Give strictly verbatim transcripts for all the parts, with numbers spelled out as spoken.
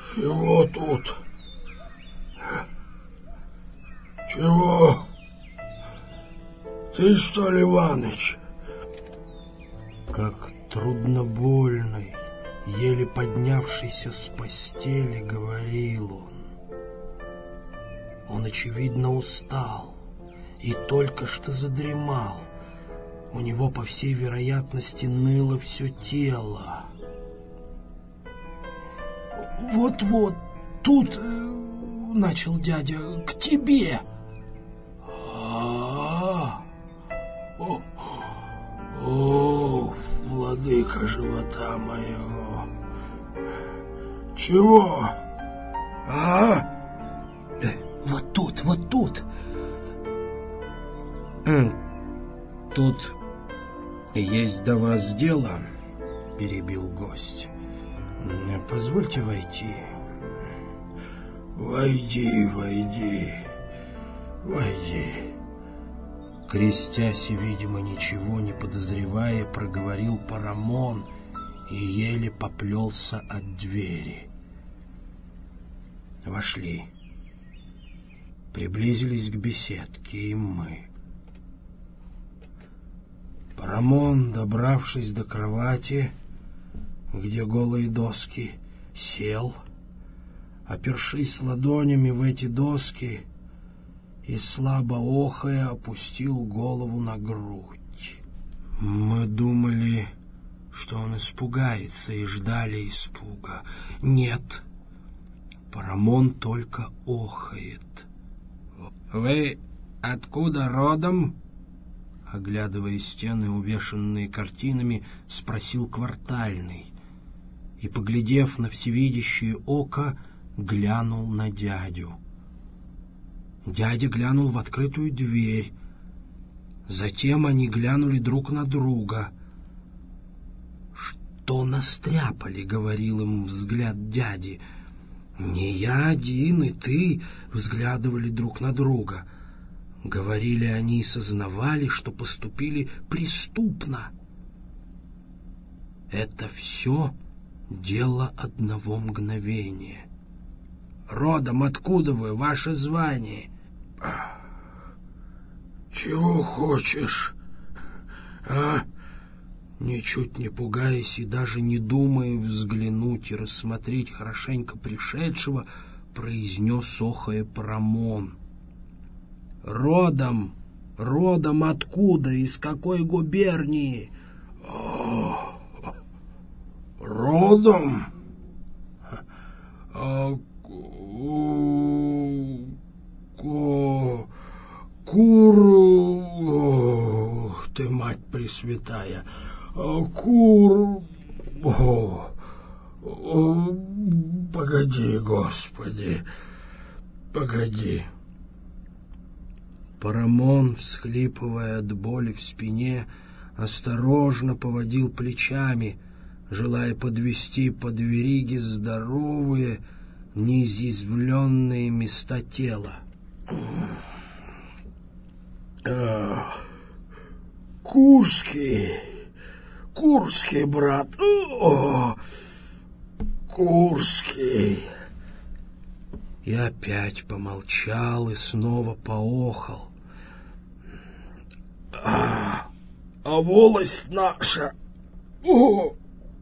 Чего тут? Чего? Ты что ли, Иваныч? Как труднобольный, еле поднявшийся с постели, говорил он. Он, очевидно, устал и только что задремал. У него, по всей вероятности, ныло все тело. «Вот-вот, тут, э, — начал дядя, — к тебе». А-а-а! О, о, владыка живота моего! Чего? А? Э, вот тут, вот тут. Тут есть до вас дело, — перебил гость. Позвольте войти. Войди, войди, войди. Крестясь и, видимо, ничего не подозревая, проговорил Парамон и еле поплелся от двери. Вошли. Приблизились к беседке и мы. Парамон, добравшись до кровати, где голые доски, сел, опершись ладонями в эти доски, и, слабо охая, опустил голову на грудь. Мы думали, что он испугается, и ждали испуга. Нет, Парамон только охает. «Вы откуда родом?» Оглядывая стены, увешанные картинами, спросил Квартальный. И, поглядев на всевидящее око, глянул на дядю. Дядя глянул в открытую дверь. Затем они глянули друг на друга. «Что настряпали?» — говорил им взгляд дяди. «Не я один, и ты» взглядывали друг на друга. Говорили они и сознавали, что поступили преступно. Это все дело одного мгновения. «Родом откуда вы? Ваше звание?» «Чего хочешь, а?» Ничуть не пугаясь и даже не думая взглянуть и рассмотреть хорошенько пришедшего, произнес охая Парамон. «Родом, родом откуда, из какой губернии?» «Родом? А, ку, ку, кур... Ох, ты, мать пресвятая! А, кур... О, о, погоди, Господи, погоди!» Парамон, всхлипывая от боли в спине, осторожно поводил плечами, желая подвести под вериги здоровые, неизъязвленные места тела. А, Курский, Курский, брат, о, Курский. И опять помолчал и снова поохал. А, а волость наша, о,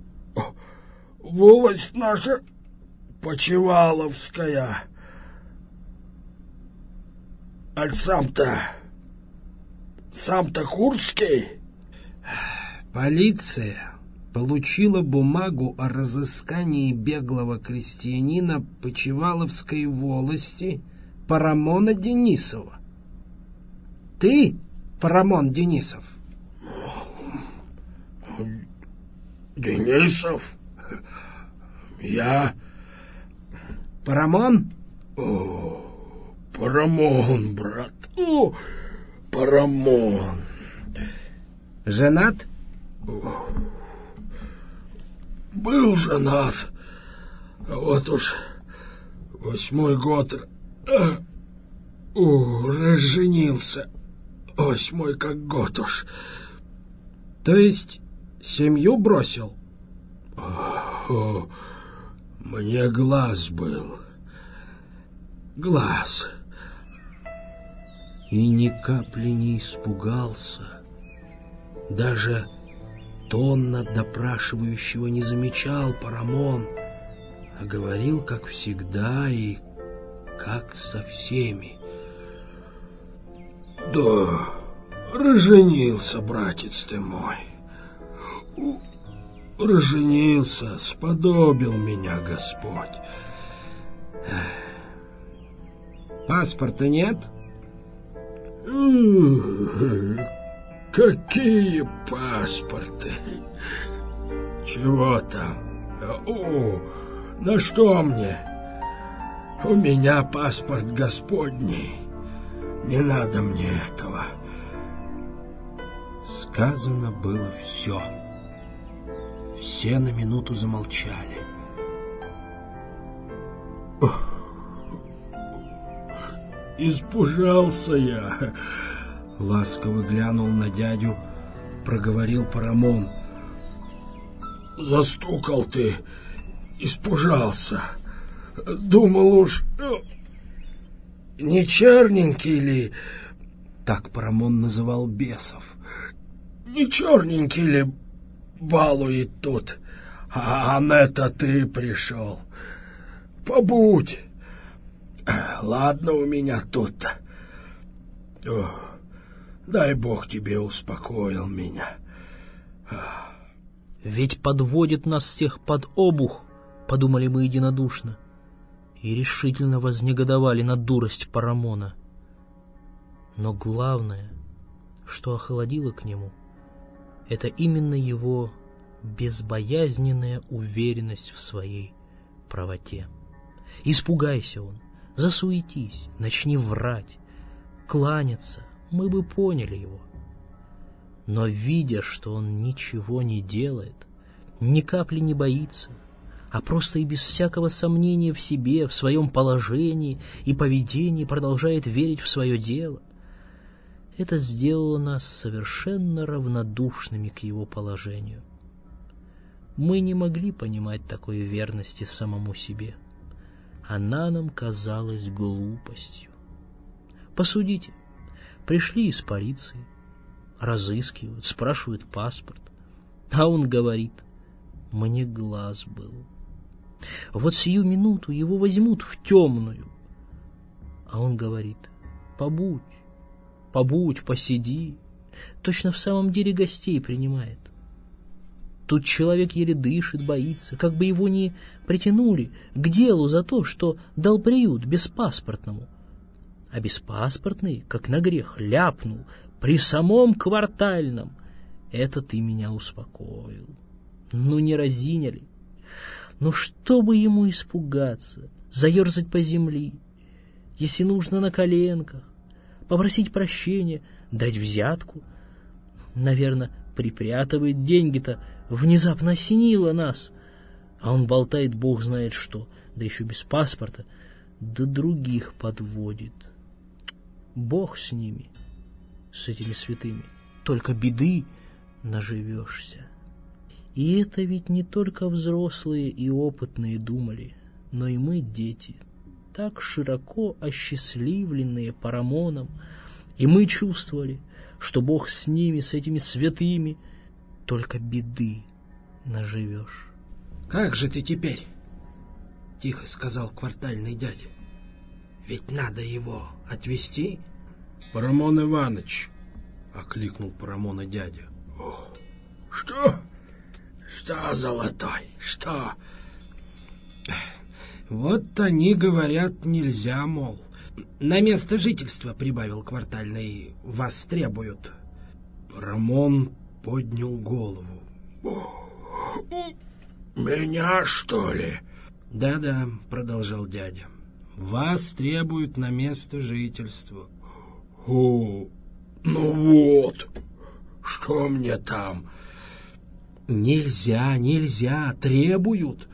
волость наша Почиваловская. А сам-то, сам-то Курский? Полиция получила бумагу о разыскании беглого крестьянина Почиваловской волости Парамона Денисова. Ты, Парамон Денисов? Денисов? Я? Парамон? О, Парамон, брат. О, Парамон. Женат? О, был женат. А вот уж восьмой год а, о, разженился. Восьмой как год уж. То есть семью бросил? О, Мне глаз был. Глаз. И ни капли не испугался. Даже тонна допрашивающего не замечал Парамон, а говорил, как всегда, и как со всеми. Да, разженился, братец ты мой. Разженился, сподобил меня Господь. Паспорта нет? Какие паспорты? Чего там? О, на что мне? У меня паспорт Господний. Не надо мне этого. Сказано было все. Все на минуту замолчали. Испужался я. Ласково глянул на дядю, проговорил Парамон. Застукал ты, испужался. Думал уж, не черненький ли? Так Парамон называл бесов. Не черненький ли балует тут? А на это ты пришел. Побудь. Ладно у меня тут-то. Дай Бог тебе успокоил меня. Ведь подводит нас всех под обух, подумали мы единодушно, и решительно вознегодовали на дурость Парамона. Но главное, что охладило к нему, это именно его безбоязненная уверенность в своей правоте. Испугайся он, засуетись, начни врать, кланяться, мы бы поняли его. Но, видя, что он ничего не делает, ни капли не боится, а просто и без всякого сомнения в себе, в своем положении и поведении продолжает верить в свое дело, это сделало нас совершенно равнодушными к его положению. Мы не могли понимать такой верности самому себе. Она нам казалась глупостью. Посудите, пришли из полиции, разыскивают, спрашивают паспорт, а он говорит: «Мне глаз был». Вот сию минуту его возьмут в темную, а он говорит: «Побудь, побудь, посиди». Точно в самом деле гостей принимает. Тут человек еле дышит, боится, как бы его не притянули к делу за то, что дал приют беспаспортному. А беспаспортный, как на грех, ляпнул при самом квартальном: «Это ты меня успокоил». Ну не разиняли. Ну чтобы ему испугаться, заерзать по земли, если нужно на коленках, попросить прощения, дать взятку. Наверное, припрятывает деньги-то, внезапно осенило нас, а он болтает бог знает что, да еще без паспорта, да других подводит. Бог с ними, с этими святыми, только беды наживешься. И это ведь не только взрослые и опытные думали, но и мы, дети, так широко осчастливленные Парамоном, и мы чувствовали, что Бог с ними, с этими святыми, только беды наживешь. — Как же ты теперь? — тихо сказал квартальный дядя. — Ведь надо его отвезти. — Парамон Иваныч, — окликнул Парамона дядя. — Что? Что, золотой, что? — Вот они говорят, нельзя, мол. На место жительства, прибавил квартальный, вас требуют. Парамон поднял голову. Меня, что ли? Да-да, продолжал дядя. Вас требуют на место жительства. О, ну вот, что мне там? Нельзя, нельзя, требуют.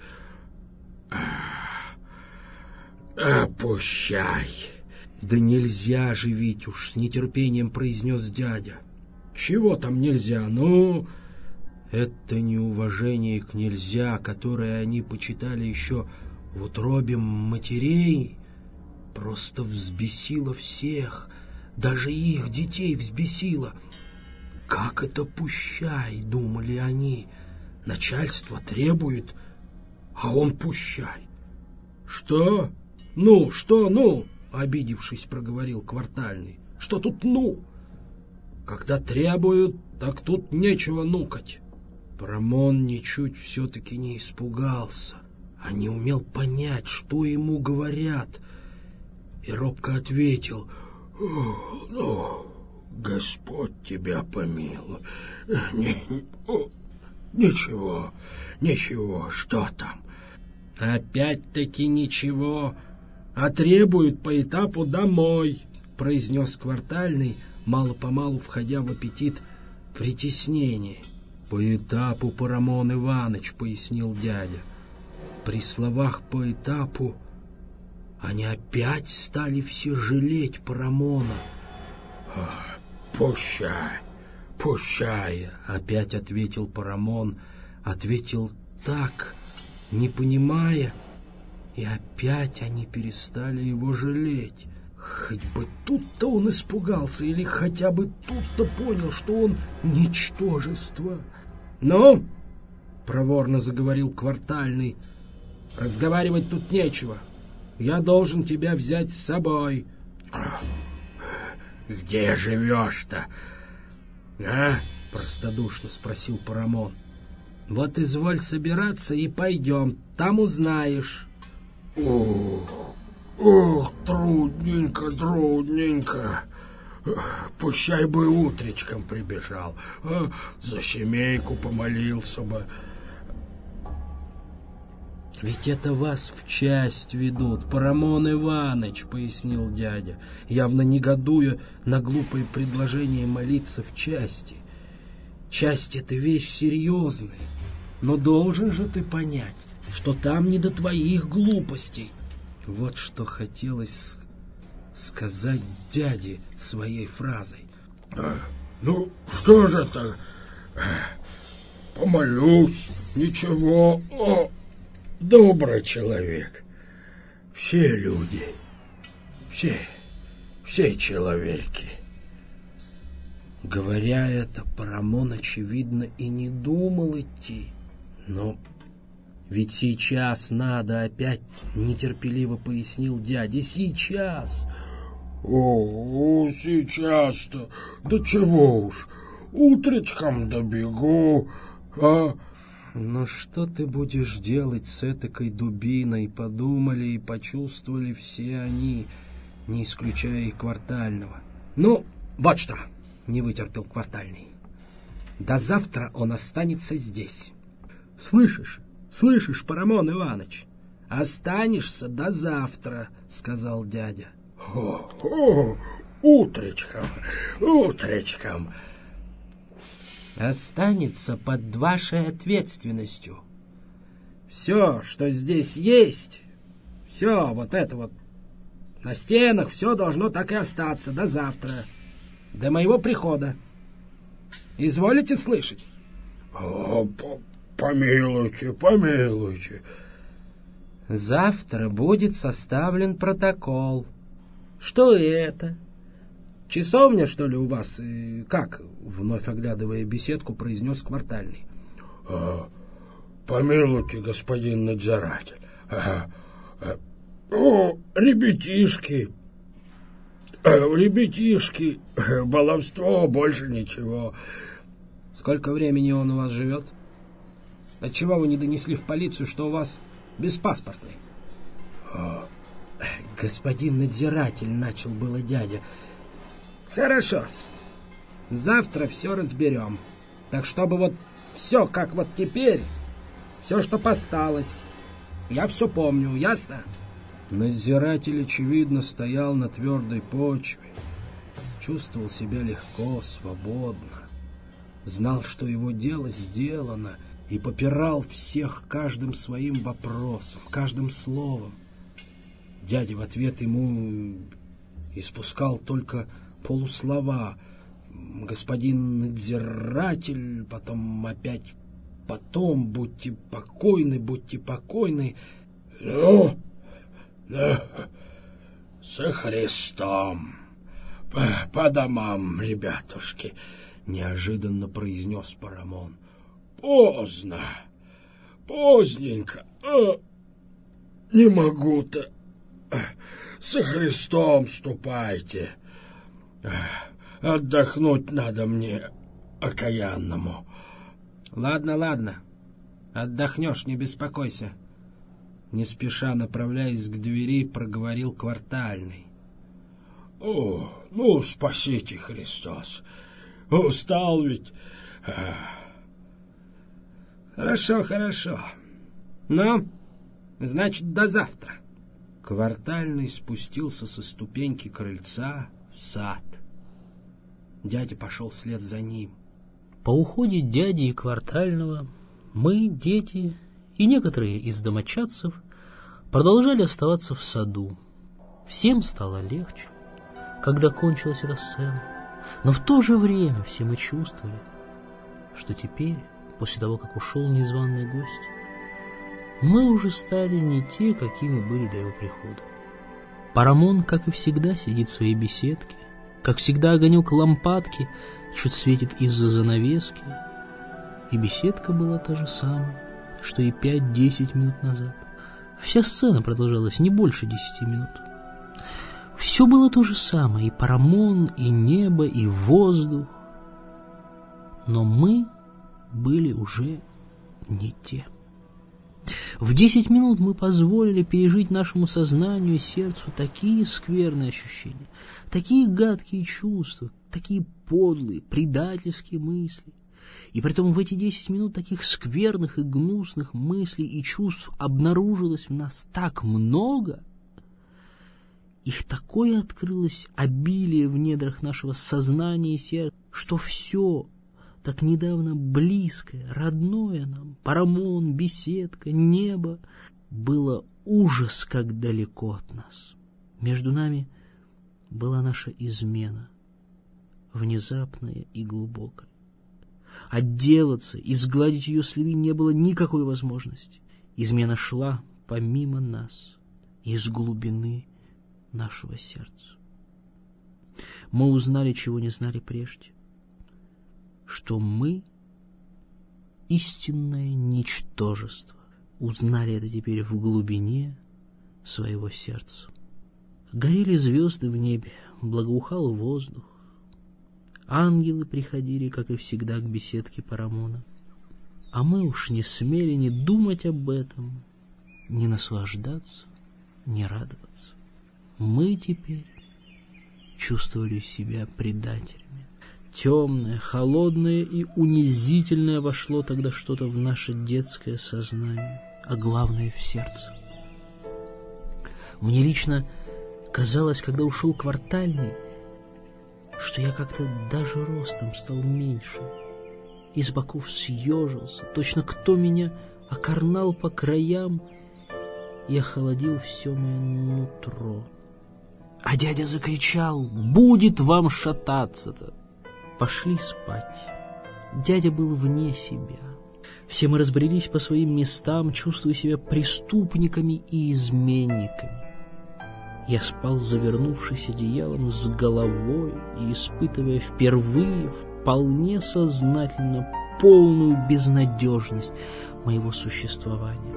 А, пущай. Да нельзя же, Витюш, с нетерпением произнес дядя. Чего там нельзя? Ну, Это неуважение к нельзя, которое они почитали еще в утробе матерей, просто взбесило всех, даже их детей взбесило. Как это пущай, думали они, начальство требует, а он пущай. Что? Ну, что ну? Обидевшись, проговорил Квартальный. Что тут ну? Когда требуют, так тут нечего нукать. Парамон ничуть все-таки не испугался, а не умел понять, что ему говорят, и робко ответил: «Ну, Господь тебя помилуй. Не, о, ничего, ничего, что там?» «Опять-таки ничего, а требуют по этапу домой», — произнес Квартальный, мало-помалу входя в аппетит притеснения. «По этапу, Парамон Иваныч», — пояснил дядя. При словах «по этапу» они опять стали все жалеть Парамона. «Пущай, пущай», — опять ответил Парамон, ответил так, не понимая, и опять они перестали его жалеть. Хоть бы тут-то он испугался, или хотя бы тут-то понял, что он ничтожество. «Ну, — проворно заговорил Квартальный, — разговаривать тут нечего. Я должен тебя взять с собой». «Где живешь-то, а?» — простодушно спросил Парамон. «Вот изволь собираться и пойдем, там узнаешь». «Ох, ох, трудненько, трудненько. Пущай бы утречком прибежал, а за семейку помолился бы». «Ведь это вас в часть ведут, Парамон Иваныч», — пояснил дядя, явно негодуя на глупое предложение молиться в части. «Часть — это вещь серьезная, но должен же ты понять, что там не до твоих глупостей». Вот что хотелось сказать дяде своей фразой. А, «Ну, что же это? Помолюсь, ничего, о, добрый человек. Все люди, все, все человеки». Говоря это, Парамон, очевидно, и не думал идти. Но ведь сейчас надо опять, нетерпеливо пояснил дядя, сейчас. «О, сейчас-то, да чего уж, утречком добегу, а...» «Но что ты будешь делать с этакой дубиной?» — подумали и почувствовали все они, не исключая и Квартального. «Ну, вот что!» — не вытерпел Квартальный. «До завтра он останется здесь. Слышишь, слышишь, Парамон Иваныч? Останешься до завтра», — сказал дядя. «О, о, утречком, утречком». «Останется под вашей ответственностью. Все, что здесь есть, все вот это вот на стенах, все должно так и остаться до завтра, до моего прихода. Изволите слышать?» О, помилуйте, помилуйте». «Завтра будет составлен протокол». «Что это? Часовня, что ли, у вас? И как?» — вновь оглядывая беседку, произнес Квартальный. А, «Помилуйте, господин надзиратель. А, а, о, ребятишки, а, ребятишки, баловство, больше ничего». «Сколько времени он у вас живет? Отчего вы не донесли в полицию, что у вас беспаспортный?» А, «Господин надзиратель», — начал было дядя. «Хорошо-с. Завтра все разберем. Так чтобы вот все, как вот теперь, все, что осталось, я все помню, ясно?» Надзиратель, очевидно, стоял на твердой почве, чувствовал себя легко, свободно, знал, что его дело сделано, и попирал всех каждым своим вопросом, каждым словом. Дядя в ответ ему испускал только полуслова. «Господин надзиратель», потом опять потом будьте покойны, будьте покойны. Ну, да, со Христом. По, по домам, ребятушки, неожиданно произнес Парамон. Поздно, поздненько. А, не могу-то. Со Христом ступайте. Отдохнуть надо мне, окаянному. Ладно, ладно. Отдохнешь, не беспокойся. Не спеша направляясь к двери, проговорил Квартальный. О, ну, спасите, Христос. Устал ведь. Хорошо, хорошо. Ну, значит, до завтра. Квартальный спустился со ступеньки крыльца в сад. Дядя пошел вслед за ним. По уходе дяди и Квартального мы, дети и некоторые из домочадцев продолжали оставаться в саду. Всем стало легче, когда кончилась эта сцена, но в то же время все мы чувствовали, что теперь, после того, как ушел незваный гость, мы уже стали не те, какими были до его прихода. Парамон, как и всегда, сидит в своей беседке, как всегда огонек лампадки чуть светит из-за занавески, и беседка была та же самая, что и пять-десять минут назад. Вся сцена продолжалась не больше десяти минут. Все было то же самое, и Парамон, и небо, и воздух, но мы были уже не те. В десять минут мы позволили пережить нашему сознанию и сердцу такие скверные ощущения, такие гадкие чувства, такие подлые, предательские мысли. И притом в эти десять минут таких скверных и гнусных мыслей и чувств обнаружилось в нас так много, их такое открылось обилие в недрах нашего сознания и сердца, что все так недавно близкое, родное нам, Парамон, беседка, небо, было ужас как далеко от нас. Между нами была наша измена, внезапная и глубокая. Отделаться, изгладить ее следы не было никакой возможности. Измена шла помимо нас, из глубины нашего сердца. Мы узнали, чего не знали прежде, что мы истинное ничтожество. Узнали это теперь в глубине своего сердца. Горели звезды в небе, благоухал воздух. Ангелы приходили, как и всегда, к беседке Парамона. А мы уж не смели ни думать об этом, ни наслаждаться, ни радоваться. Мы теперь чувствовали себя предателями. Темное, холодное и унизительное вошло тогда что-то в наше детское сознание, а главное — в сердце. Мне лично казалось, когда ушел Квартальный, что я как-то даже ростом стал меньше, из боков съежился, точно кто меня окорнал по краям и охладил все мое нутро. А дядя закричал: «Будет вам шататься-то!» Пошли спать. Дядя был вне себя. Все мы разбрелись по своим местам, чувствуя себя преступниками и изменниками. Я спал, завернувшись одеялом с головой и испытывая впервые вполне сознательно полную безнадежность моего существования.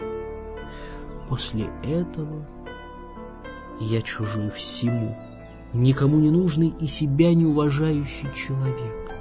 После этого я чужой всему, никому не нужный и себя не уважающий человек.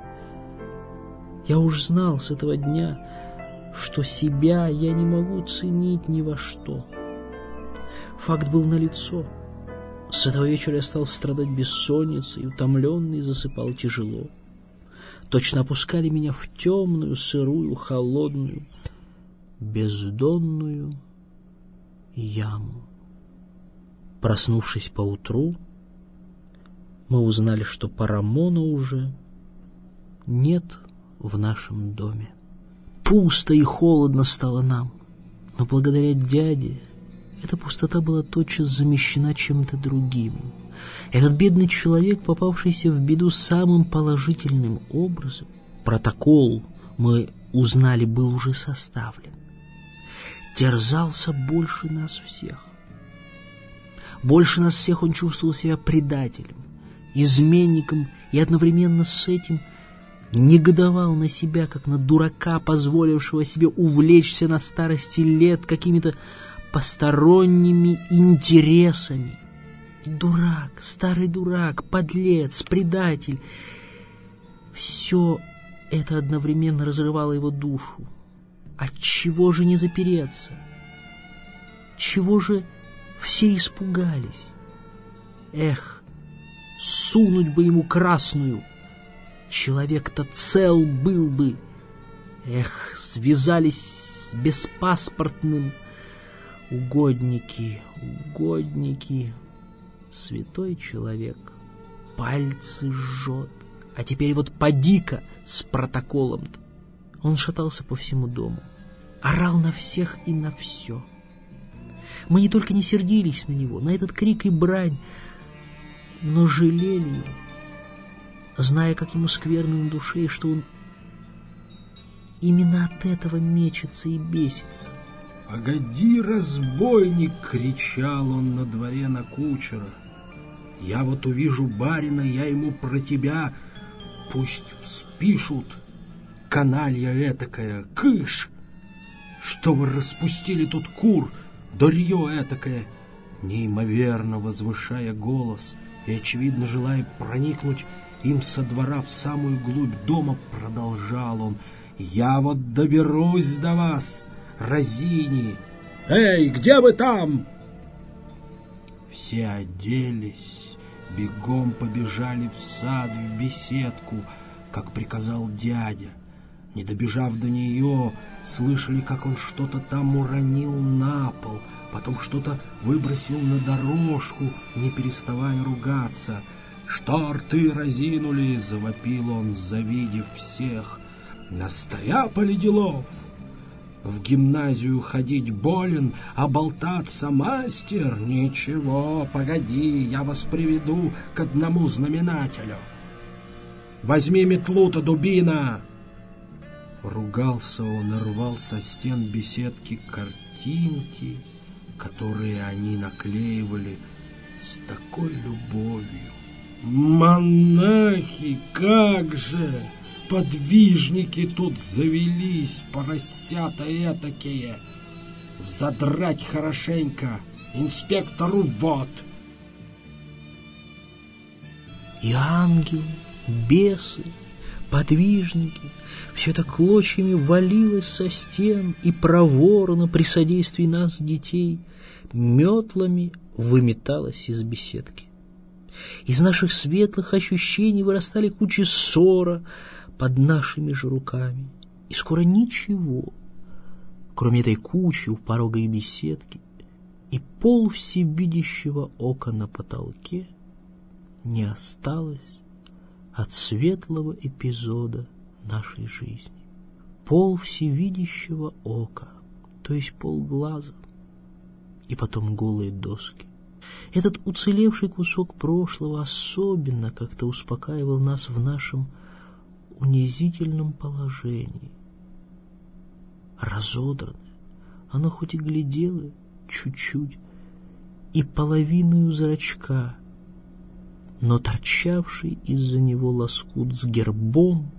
Я уж знал с этого дня, что себя я не могу ценить ни во что. Факт был налицо. С этого вечера я стал страдать бессонницей, утомленный, засыпал тяжело. Точно опускали меня в темную, сырую, холодную, бездонную яму. Проснувшись поутру, мы узнали, что Парамона уже нет в нашем доме. Пусто и холодно стало нам, но благодаря дяде эта пустота была тотчас замещена чем-то другим. Этот бедный человек, попавшийся в беду самым положительным образом, протокол мы узнали, был уже составлен, терзался больше нас всех. Больше нас всех он чувствовал себя предателем, изменником и одновременно с этим негодовал на себя, как на дурака, позволившего себе увлечься на старости лет какими-то посторонними интересами. Дурак, старый дурак, подлец, предатель. Все это одновременно разрывало его душу. Отчего же не запереться? Чего же все испугались? Эх, сунуть бы ему красную! Человек-то цел был бы. Эх, связались с беспаспортным. Угодники, угодники. Святой человек, пальцы жжет. А теперь вот поди-ка с протоколом-то. Он шатался по всему дому, орал на всех и на все. Мы не только не сердились на него, на этот крик и брань, но жалели его, зная, как ему скверно на душе, и что он именно от этого мечется и бесится. «Погоди, разбойник!» — кричал он на дворе на кучера. «Я вот увижу барина, я ему про тебя пусть спишут. Каналья этакая, кыш! Что вы распустили тут кур, дурье этакое!» Неимоверно возвышая голос и, очевидно, желая проникнуть им со двора в самую глубь дома, продолжал он: «Я вот доберусь до вас, разини! Эй, где вы там?» Все оделись, бегом побежали в сад, в беседку, как приказал дядя. Не добежав до нее, слышали, как он что-то там уронил на пол, потом что-то выбросил на дорожку, не переставая ругаться. «Что рты разинули?» — завопил он, завидев всех. «Настряпали делов! В гимназию ходить болен, а болтаться мастер? Ничего, погоди, я вас приведу к одному знаменателю. Возьми метлу-то, дубина!» Ругался он и рвал со стен беседки картинки, которые они наклеивали с такой любовью. «Монахи, как же! Подвижники тут завелись, поросята этакие! Взадрать хорошенько! Инспектору вот!» И ангелы, бесы, подвижники — все это клочьями валилось со стен и проворно при содействии нас, детей, метлами выметалось из беседки. Из наших светлых ощущений вырастали кучи ссора под нашими же руками. И скоро ничего, кроме этой кучи у порога и беседки, и пол всевидящего ока на потолке, не осталось от светлого эпизода нашей жизни. Пол всевидящего ока, то есть полглаза, и потом голые доски. Этот уцелевший кусок прошлого особенно как-то успокаивал нас в нашем унизительном положении. Разодранное, оно хоть и глядело чуть-чуть и половиною зрачка, но торчавший из-за него лоскут с гербом,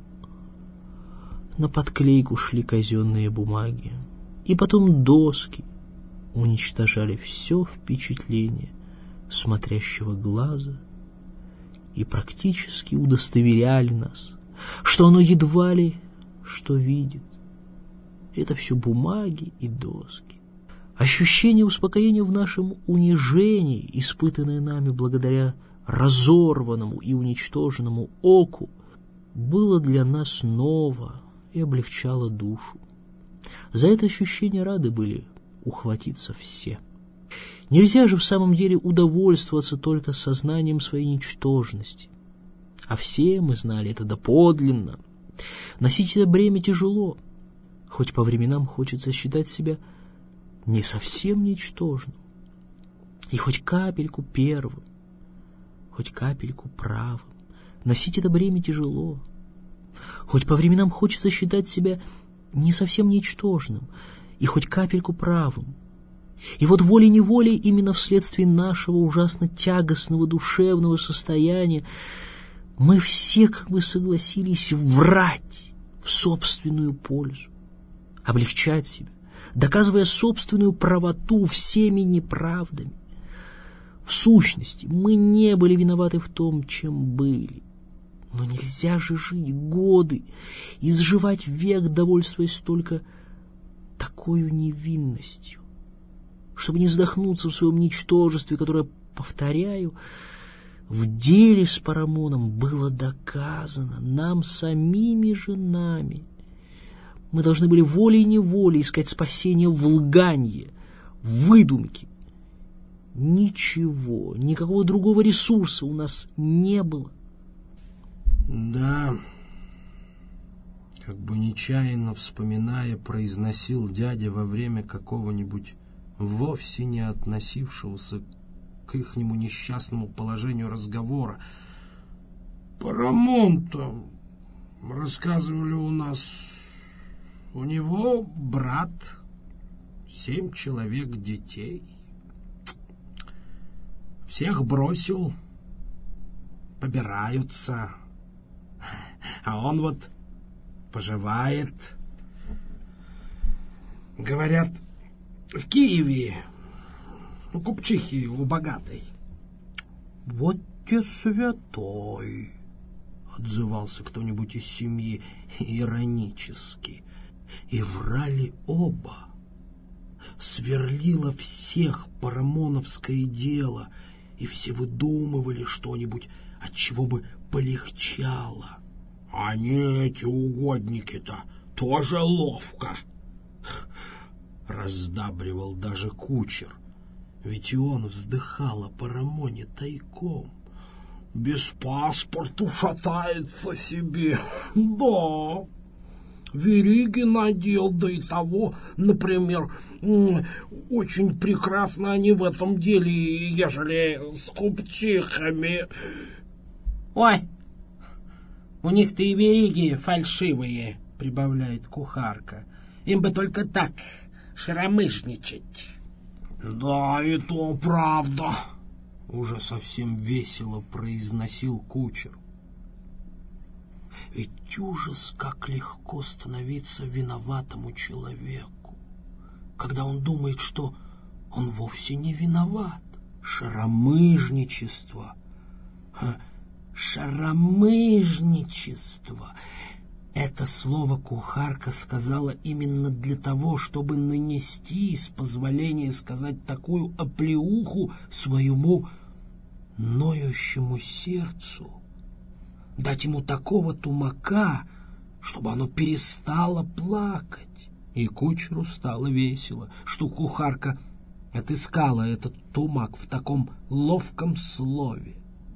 на подклейку шли казенные бумаги, и потом доски уничтожали все впечатление смотрящего глаза и практически удостоверяли нас, что оно едва ли что видит. Это все бумаги и доски. Ощущение успокоения в нашем унижении, испытанное нами благодаря разорванному и уничтоженному оку, было для нас ново и облегчало душу. За это ощущение рады были ухватиться все. Нельзя же в самом деле удовольствоваться только сознанием своей ничтожности. А все мы знали это доподлинно. Носить это бремя тяжело, хоть по временам хочется считать себя не совсем ничтожным, и хоть капельку первым, хоть капельку правым. Носить это бремя тяжело, хоть по временам хочется считать себя не совсем ничтожным и хоть капельку правым. И вот волей-неволей именно вследствие нашего ужасно тягостного душевного состояния мы все как бы согласились врать в собственную пользу, облегчать себя, доказывая собственную правоту всеми неправдами. В сущности, мы не были виноваты в том, чем были. Но нельзя же жить годы, изживать век, довольствуясь только такой невинностью, чтобы не задохнуться в своем ничтожестве, которое, повторяю, в деле с Парамоном было доказано нам самими же нами. Мы должны были волей-неволей искать спасение в лганье, в выдумке. Ничего, никакого другого ресурса у нас не было. Да, как бы нечаянно вспоминая, произносил дядя во время какого-нибудь вовсе не относившегося к ихнему несчастному положению разговора. Парамон-то, рассказывали у нас, у него брат, семь человек детей. Всех бросил, побираются, а он вот поживает. Говорят, в Киеве у купчихи, у богатой. Вот те святой, отзывался кто-нибудь из семьи иронически. И врали оба. Сверлило всех парамоновское дело, и все выдумывали что-нибудь, от чего бы полегчало. Они, эти угодники-то, тоже ловко, раздабривал даже кучер, ведь и он вздыхал о Парамоне тайком. Без паспорта шатается себе, да. Вериги надел, да и того, например, очень прекрасно они в этом деле, ежели с купчихами. Ой, у них-то и вериги фальшивые, прибавляет кухарка. Им бы только так шаромыжничать. Да, и то правда, уже совсем весело произносил кучер. Ведь ужас, как легко становиться виноватому человеку, когда он думает, что он вовсе не виноват. Шаромыжничество. Шаромыжничество. Это слово кухарка сказала именно для того, чтобы нанести, с позволения сказать, такую оплеуху своему ноющему сердцу, дать ему такого тумака, чтобы оно перестало плакать. И кучеру стало весело, что кухарка отыскала этот тумак в таком ловком слове.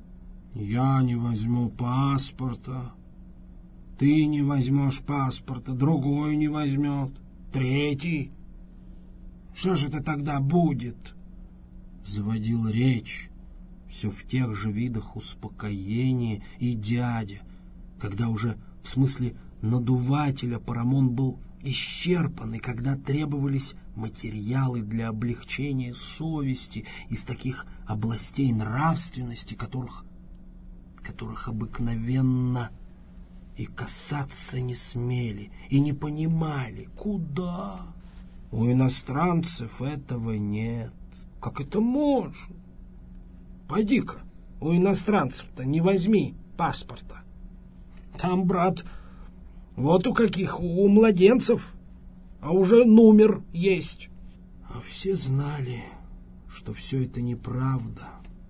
Я не возьму паспорта, ты не возьмешь паспорта, другой не возьмет, третий. Что же это тогда будет? Заводил речь все в тех же видах успокоения и дядя, когда уже в смысле надувателя Парамон был исчерпан, и когда требовались материалы для облегчения совести из таких областей нравственности, которых, которых обыкновенно и касаться не смели, и не понимали, куда. У иностранцев этого нет. Как это можно? Пойди-ка, у иностранцев-то не возьми паспорта. Там, брат, вот у каких, у младенцев, а уже номер есть. А все знали, что все это неправда,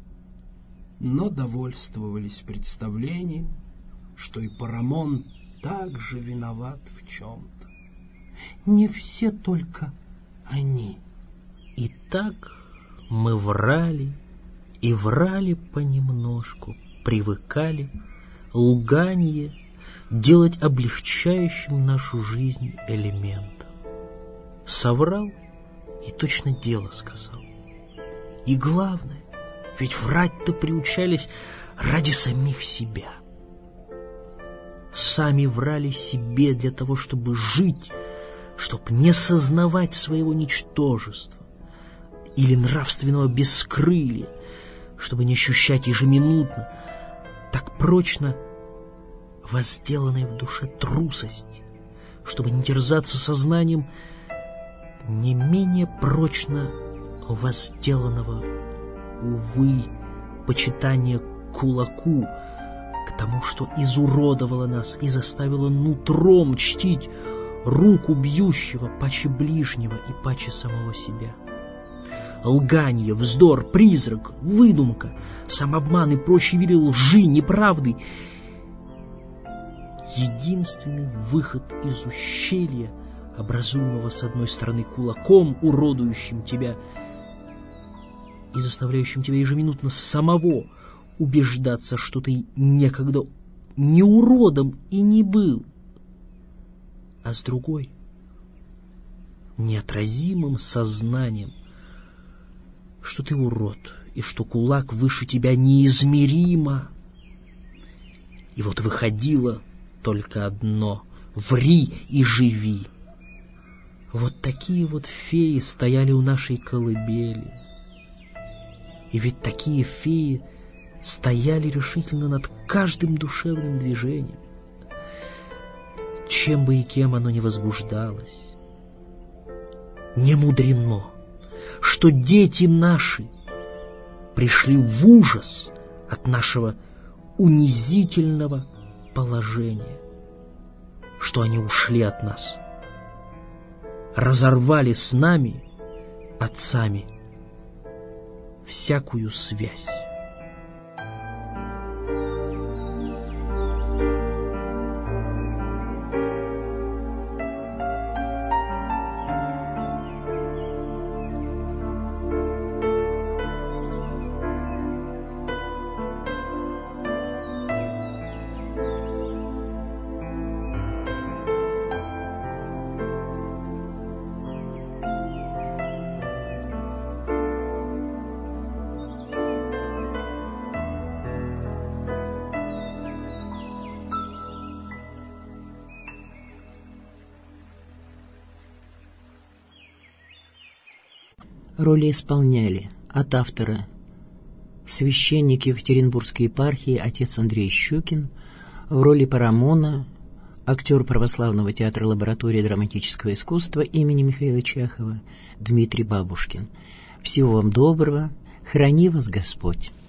но довольствовались представлением, что и Парамон также виноват в чем-то. Не все только они. И так мы врали, и врали понемножку, привыкали, лганье делать облегчающим нашу жизнь элементом. Соврал и точно дело сказал. И главное, ведь врать-то приучались ради самих себя. Сами врали себе для того, чтобы жить, чтоб не сознавать своего ничтожества или нравственного бескрылия, чтобы не ощущать ежеминутно так прочно возделанной в душе трусости, чтобы не терзаться сознанием не менее прочно возделанного, увы, почитания к кулаку, к тому, что изуродовало нас и заставило нутром чтить руку бьющего паче ближнего и паче самого себя. Лганье, вздор, призрак, выдумка, самообман и прочие виды лжи, неправды — единственный выход из ущелья, образуемого с одной стороны кулаком, уродующим тебя и заставляющим тебя ежеминутно самого убеждаться, что ты некогда не уродом и не был, а с другой — неотразимым сознанием, что ты урод и что кулак выше тебя неизмеримо. И вот выходило только одно — ври и живи. Вот такие вот феи стояли у нашей колыбели. И ведь такие феи стояли решительно над каждым душевным движением, чем бы и кем оно ни возбуждалось. Не мудрено, что дети наши пришли в ужас от нашего унизительного положения, что они ушли от нас, разорвали с нами, отцами, всякую связь. Роли исполняли от автора священник Екатеринбургской епархии отец Андрей Щукин, в роли Парамона актер православного театра лаборатории драматического искусства имени Михаила Чехова Дмитрий Бабушкин. Всего вам доброго, храни вас Господь!